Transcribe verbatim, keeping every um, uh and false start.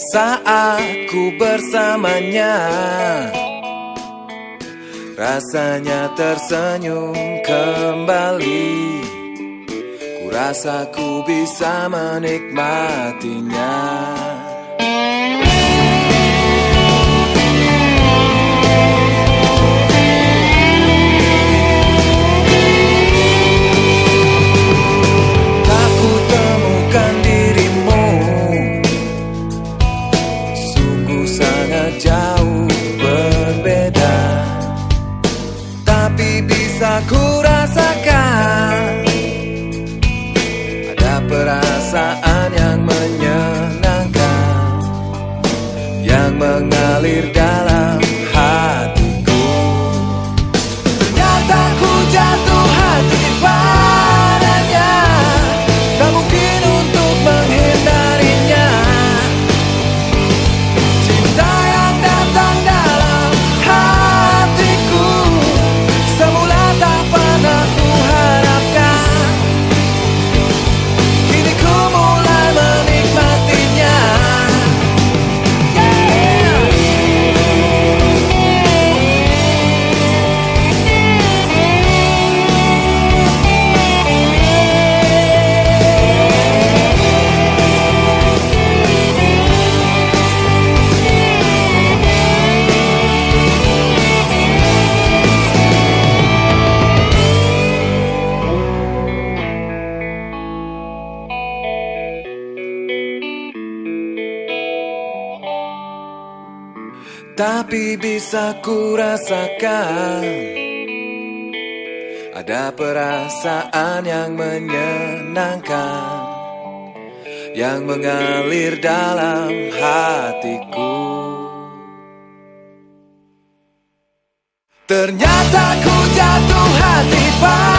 Saat ku bersamanya, rasanya tersenyum kembali. Ku rasa ku bisa menikmatinya. Tak ku temukan dirimu, sungguh sangat jauh berbeda. Tapi bisa ku rasakan ada perasaan yang menyenangkan yang mengalir dalam hatiku. Ternyata ku jatuh hati padanya, tak mungkin untuk menghindarinya. Cinta yang datang dalam hatiku, semula tak pernah ku harapkan. Kini ku mulai menikmatinya. Tapi bisa ku rasakan ada perasaan yang menyenangkan yang mengalir dalam hatiku. Ternyata ku jatuh hati padamu.